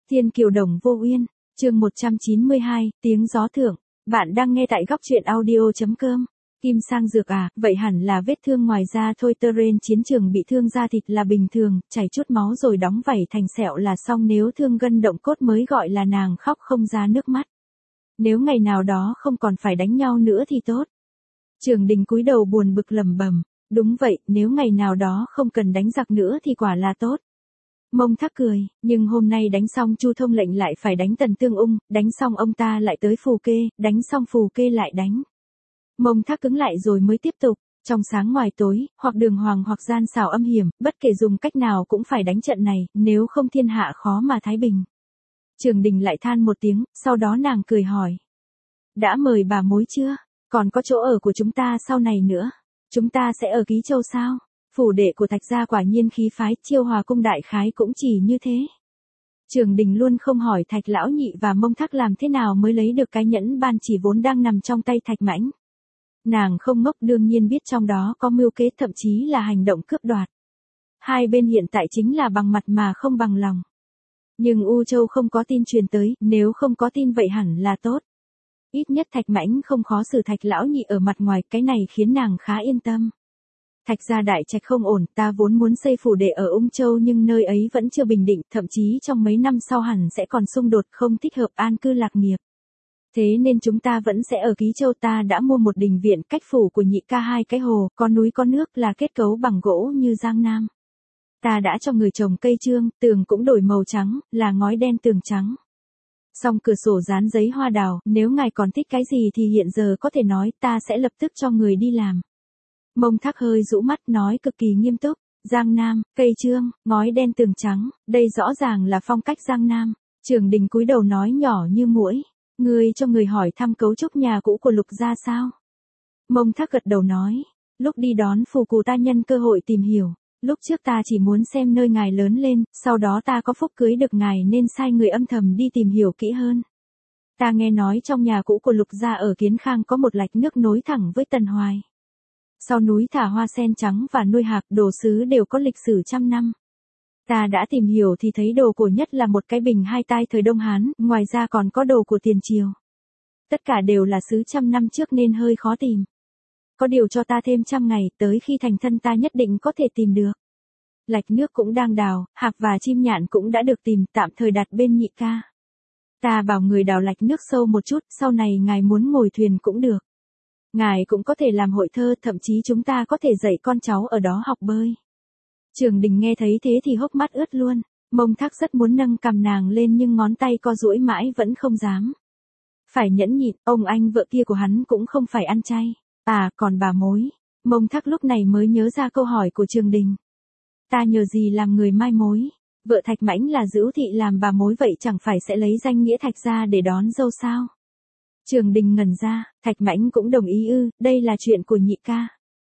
Thiên kiều đồng vô uyên, chương 192, tiếng gió thượng. Bạn đang nghe tại góc truyện audio.com. Kim sang dược à, vậy hẳn là vết thương ngoài da thôi, terrain chiến trường bị thương da thịt là bình thường, chảy chút máu rồi đóng vảy thành sẹo là xong, nếu thương gân động cốt mới gọi là nàng khóc không ra nước mắt. Nếu ngày nào đó không còn phải đánh nhau nữa thì tốt. Trường Đình cúi đầu buồn bực lẩm bẩm, đúng vậy, nếu ngày nào đó không cần đánh giặc nữa thì quả là tốt. Mông Thác cười, nhưng hôm nay đánh xong Chu Thông lệnh lại phải đánh Tần Tương Ung, đánh xong ông ta lại tới Phù Kê, đánh xong Phù Kê lại đánh. Mông Thác cứng lại rồi mới tiếp tục, trong sáng ngoài tối, hoặc đường hoàng hoặc gian xảo âm hiểm, bất kể dùng cách nào cũng phải đánh trận này, nếu không thiên hạ khó mà thái bình. Trường Đình lại than một tiếng, sau đó nàng cười hỏi. Đã mời bà mối chưa? Còn có chỗ ở của chúng ta sau này nữa. Chúng ta sẽ ở Ký Châu sao? Phủ đệ của Thạch gia quả nhiên khí phái, Chiêu Hòa cung đại khái cũng chỉ như thế. Trường Đình luôn không hỏi Thạch lão nhị và Mông Thác làm thế nào mới lấy được cái nhẫn ban chỉ vốn đang nằm trong tay Thạch Mãnh. Nàng không ngốc, đương nhiên biết trong đó có mưu kế, thậm chí là hành động cướp đoạt. Hai bên hiện tại chính là bằng mặt mà không bằng lòng. Nhưng U Châu không có tin truyền tới, nếu không có tin vậy hẳn là tốt. Ít nhất Thạch Mãnh không khó xử Thạch lão nhị ở mặt ngoài, cái này khiến nàng khá yên tâm. Thạch gia đại trạch không ổn, ta vốn muốn xây phủ đệ ở Ung Châu nhưng nơi ấy vẫn chưa bình định, thậm chí trong mấy năm sau hẳn sẽ còn xung đột, không thích hợp an cư lạc nghiệp. Thế nên chúng ta vẫn sẽ ở Ký Châu. Ta đã mua một đình viện cách phủ của nhị ca 2 cái hồ, có núi có nước, là kết cấu bằng gỗ như Giang Nam. Ta đã cho người trồng cây trương, tường cũng đổi màu trắng, là ngói đen tường trắng. Song cửa sổ dán giấy hoa đào, nếu ngài còn thích cái gì thì hiện giờ có thể nói, ta sẽ lập tức cho người đi làm. Mông Thác hơi rũ mắt nói cực kỳ nghiêm túc, Giang Nam, cây trương, ngói đen tường trắng, đây rõ ràng là phong cách Giang Nam. Trường Đình cúi đầu nói nhỏ như muỗi, ngươi cho người hỏi thăm cấu trúc nhà cũ của Lục gia sao? Mông Thác gật đầu nói, lúc đi đón phù cù ta nhân cơ hội tìm hiểu, lúc trước ta chỉ muốn xem nơi ngài lớn lên, sau đó ta có phúc cưới được ngài nên sai người âm thầm đi tìm hiểu kỹ hơn. Ta nghe nói trong nhà cũ của Lục gia ở Kiến Khang có một lạch nước nối thẳng với Tần Hoài. Sau núi thả hoa sen trắng và nuôi hạc, đồ sứ đều có lịch sử trăm năm. Ta đã tìm hiểu thì thấy đồ cổ nhất là một cái bình 2 tai thời Đông Hán, ngoài ra còn có đồ của tiền triều. Tất cả đều là sứ trăm năm trước nên hơi khó tìm. Có điều cho ta thêm 100 ngày, tới khi thành thân ta nhất định có thể tìm được. Lạch nước cũng đang đào, hạc và chim nhạn cũng đã được tìm, tạm thời đặt bên nhị ca. Ta bảo người đào lạch nước sâu một chút, sau này ngài muốn ngồi thuyền cũng được. Ngài cũng có thể làm hội thơ, thậm chí chúng ta có thể dạy con cháu ở đó học bơi. Trường Đình nghe thấy thế thì hốc mắt ướt luôn. Mông Thác rất muốn nâng cằm nàng lên nhưng ngón tay co duỗi mãi vẫn không dám. Phải nhẫn nhịn, ông anh vợ kia của hắn cũng không phải ăn chay. À, còn bà mối. Mông Thác lúc này mới nhớ ra câu hỏi của Trường Đình. Ta nhờ gì làm người mai mối? Vợ Thạch Mãnh là Dữu Thị làm bà mối, vậy chẳng phải sẽ lấy danh nghĩa Thạch gia để đón dâu sao? Trường Đình ngẩn ra, Thạch Mãnh cũng đồng ý ư, đây là chuyện của nhị ca.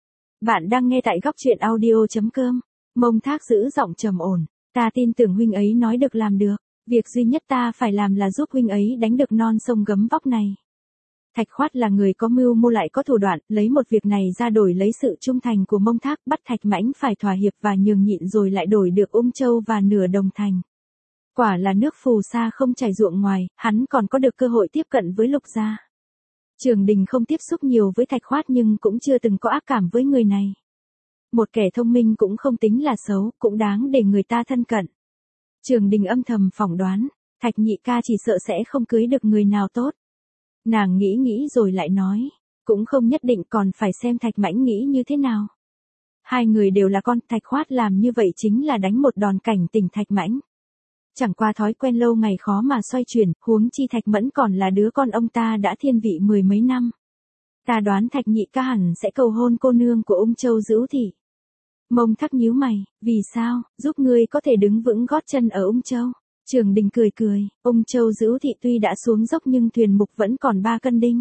Bạn đang nghe tại góc truyện audio.com. Mông Thác giữ giọng trầm ổn, ta tin tưởng huynh ấy nói được làm được, việc duy nhất ta phải làm là giúp huynh ấy đánh được non sông Gấm Vóc này. Thạch Khoát là người có mưu mô lại có thủ đoạn, lấy một việc này ra đổi lấy sự trung thành của Mông Thác, bắt Thạch Mãnh phải thỏa hiệp và nhường nhịn rồi lại đổi được Ung Châu và nửa Đồng Thành. Quả là nước phù sa không chảy ruộng ngoài, hắn còn có được cơ hội tiếp cận với Lục gia. Trường Đình không tiếp xúc nhiều với Thạch Khoát nhưng cũng chưa từng có ác cảm với người này. Một kẻ thông minh cũng không tính là xấu, cũng đáng để người ta thân cận. Trường Đình âm thầm phỏng đoán, Thạch nhị ca chỉ sợ sẽ không cưới được người nào tốt. Nàng nghĩ nghĩ rồi lại nói, cũng không nhất định, còn phải xem Thạch Mãnh nghĩ như thế nào. Hai người đều là con, Thạch Khoát làm như vậy chính là đánh một đòn cảnh tỉnh Thạch Mãnh. Chẳng qua thói quen lâu ngày khó mà xoay chuyển, huống chi Thạch Mẫn còn là đứa con ông ta đã thiên vị 10 mấy năm. Ta đoán Thạch nhị ca hẳn sẽ cầu hôn cô nương của Ung Châu Dữu Thị. Mông Thác nhíu mày, vì sao, giúp ngươi có thể đứng vững gót chân ở Ung Châu. Trường Đình cười cười, Ung Châu Dữu Thị tuy đã xuống dốc nhưng thuyền mục vẫn còn 3 cân đinh.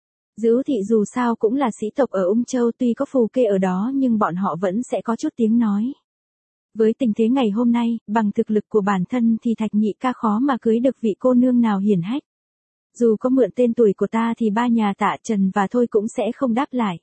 Dữu Thị dù sao cũng là sĩ tộc ở Ung Châu, tuy có phù kê ở đó nhưng bọn họ vẫn sẽ có chút tiếng nói. Với tình thế ngày hôm nay, bằng thực lực của bản thân thì Thạch nhị ca khó mà cưới được vị cô nương nào hiển hách. Dù có mượn tên tuổi của ta thì ba nhà Tạ Trần và Thôi cũng sẽ không đáp lại.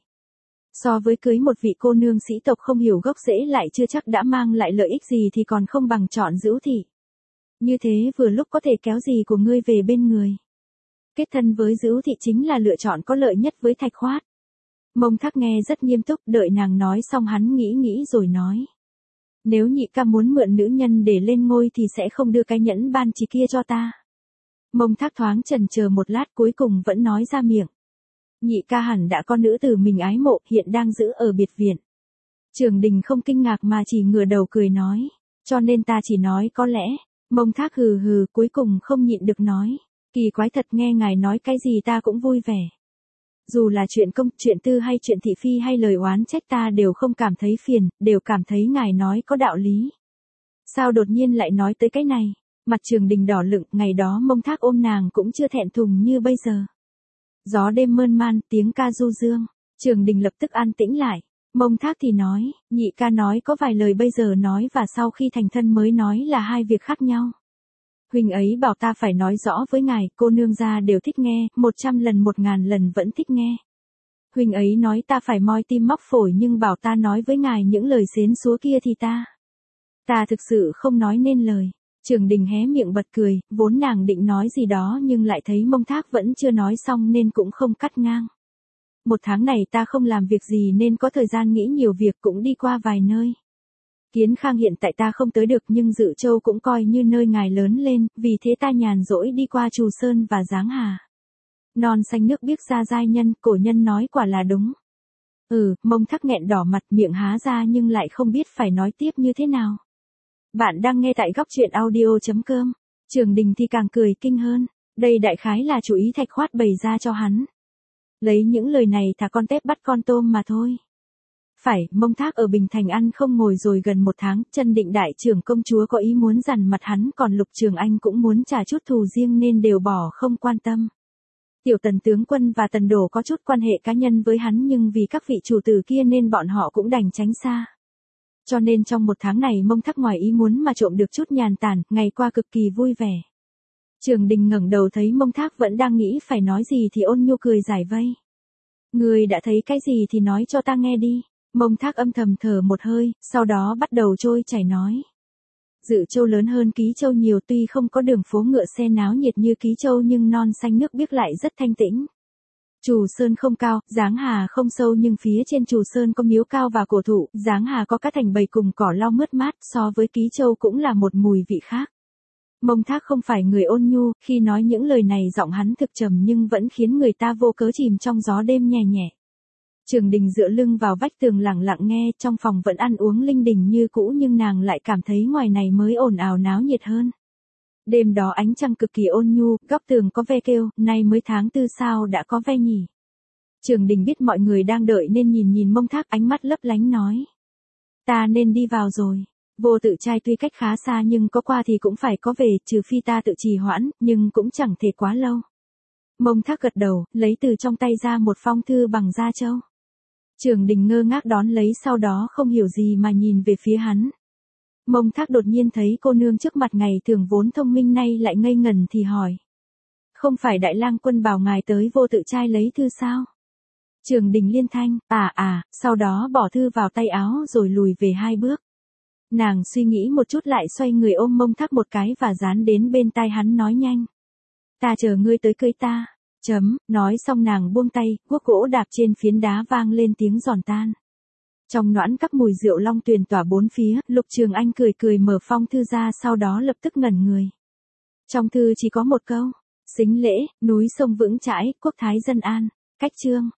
So với cưới một vị cô nương sĩ tộc không hiểu gốc rễ lại chưa chắc đã mang lại lợi ích gì thì còn không bằng chọn Dữu Thị. Như thế vừa lúc có thể kéo dì của ngươi về bên người. Kết thân với Dữu Thị chính là lựa chọn có lợi nhất với Thạch Khoát. Mông Thác nghe rất nghiêm túc, đợi nàng nói xong hắn nghĩ nghĩ rồi nói. Nếu nhị ca muốn mượn nữ nhân để lên ngôi thì sẽ không đưa cái nhẫn ban chỉ kia cho ta. Mông Thác thoáng chần chờ một lát cuối cùng vẫn nói ra miệng. Nhị ca hẳn đã có nữ tử mình ái mộ, hiện đang giữ ở biệt viện. Trường Đình không kinh ngạc mà chỉ ngửa đầu cười nói. Cho nên ta chỉ nói có lẽ. Mông Thác hừ hừ cuối cùng không nhịn được nói. Kỳ quái thật, nghe ngài nói cái gì ta cũng vui vẻ. Dù là chuyện công, chuyện tư hay chuyện thị phi hay lời oán trách ta đều không cảm thấy phiền, đều cảm thấy ngài nói có đạo lý. Sao đột nhiên lại nói tới cái này? Mặt Trường Đình đỏ lựng, ngày đó Mông Thác ôm nàng cũng chưa thẹn thùng như bây giờ. Gió đêm mơn man, tiếng ca du dương. Trường Đình lập tức an tĩnh lại. Mông Thác thì nói, nhị ca nói có vài lời bây giờ nói và sau khi thành thân mới nói là hai việc khác nhau. Huynh ấy bảo ta phải nói rõ với ngài, cô nương gia đều thích nghe, 100 lần 1000 lần vẫn thích nghe. Huynh ấy nói ta phải moi tim móc phổi nhưng bảo ta nói với ngài những lời xến xúa kia thì ta thực sự không nói nên lời. Trường Đình hé miệng bật cười, vốn nàng định nói gì đó nhưng lại thấy Mông Thác vẫn chưa nói xong nên cũng không cắt ngang. Một tháng này ta không làm việc gì nên có thời gian nghĩ nhiều việc, cũng đi qua vài nơi. Kiến Khang hiện tại ta không tới được nhưng Dự Châu cũng coi như nơi ngài lớn lên, vì thế ta nhàn rỗi đi qua Trù Sơn và Giáng Hà. Non xanh nước biếc ra giai nhân, cổ nhân nói quả là đúng. Mông Thác nghẹn đỏ mặt, miệng há ra nhưng lại không biết phải nói tiếp như thế nào. Bạn đang nghe tại góc truyện audio.com. Trường Đình thì càng cười kinh hơn. Đây đại khái là chủ ý Thạch Khoát bày ra cho hắn. Lấy những lời này thả con tép bắt con tôm mà thôi. Phải, Mông Thác ở Bình Thành ăn không ngồi rồi gần 1 tháng, Chân Định đại trưởng công chúa có ý muốn dằn mặt hắn, còn Lục Trường Anh cũng muốn trả chút thù riêng nên đều bỏ không quan tâm. Tiểu Tần tướng quân và Tần Đổ có chút quan hệ cá nhân với hắn nhưng vì các vị chủ tử kia nên bọn họ cũng đành tránh xa. Cho nên trong 1 tháng này Mông Thác ngoài ý muốn mà trộm được chút nhàn tản, ngày qua cực kỳ vui vẻ. Trường Đình ngẩng đầu thấy Mông Thác vẫn đang nghĩ phải nói gì thì ôn nhu cười giải vây. Ngươi đã thấy cái gì thì nói cho ta nghe đi. Mông Thác âm thầm thở một hơi, sau đó bắt đầu trôi chảy nói. Dự Châu lớn hơn Ký Châu nhiều, tuy không có đường phố ngựa xe náo nhiệt như Ký Châu nhưng non xanh nước biếc lại rất thanh tĩnh. Trù Sơn không cao, Giáng Hà không sâu nhưng phía trên Trù Sơn có miếu cao và cổ thụ, Giáng Hà có các thành bầy cùng cỏ lau mướt mát, so với Ký Châu cũng là một mùi vị khác. Mông Thác không phải người ôn nhu, khi nói những lời này giọng hắn thực trầm nhưng vẫn khiến người ta vô cớ chìm trong gió đêm nhẹ nhẹ. Trường Đình dựa lưng vào vách tường lặng lặng nghe, trong phòng vẫn ăn uống linh đình như cũ nhưng nàng lại cảm thấy ngoài này mới ồn ào náo nhiệt hơn. Đêm đó ánh trăng cực kỳ ôn nhu, góc tường có ve kêu, nay mới tháng 4 sao đã có ve nhỉ. Trường Đình biết mọi người đang đợi nên nhìn Mông Thác, ánh mắt lấp lánh nói. Ta nên đi vào rồi. Vô Tự Trai tuy cách khá xa nhưng có qua thì cũng phải có về, trừ phi ta tự trì hoãn, nhưng cũng chẳng thể quá lâu. Mông Thác gật đầu, lấy từ trong tay ra một phong thư bằng da trâu. Trường Đình ngơ ngác đón lấy, sau đó không hiểu gì mà nhìn về phía hắn. Mông Thác đột nhiên thấy cô nương trước mặt ngày thường vốn thông minh nay lại ngây ngẩn thì hỏi. Không phải Đại Lang Quân bảo ngài tới Vô Tự Trai lấy thư sao? Trường Đình liên thanh, sau đó bỏ thư vào tay áo rồi lùi về 2 bước. Nàng suy nghĩ một chút lại xoay người ôm Mông Thác một cái và dán đến bên tai hắn nói nhanh. Ta chờ ngươi tới cưới ta. Nói xong nàng buông tay, guốc gỗ đạp trên phiến đá vang lên tiếng giòn tan. Trong noãn các mùi rượu long tuyền tỏa bốn phía, Lục Trường Anh cười cười mở phong thư ra, sau đó lập tức ngẩn người. Trong thư chỉ có một câu. Sính lễ, núi sông vững chãi, quốc thái dân an. Cách chương.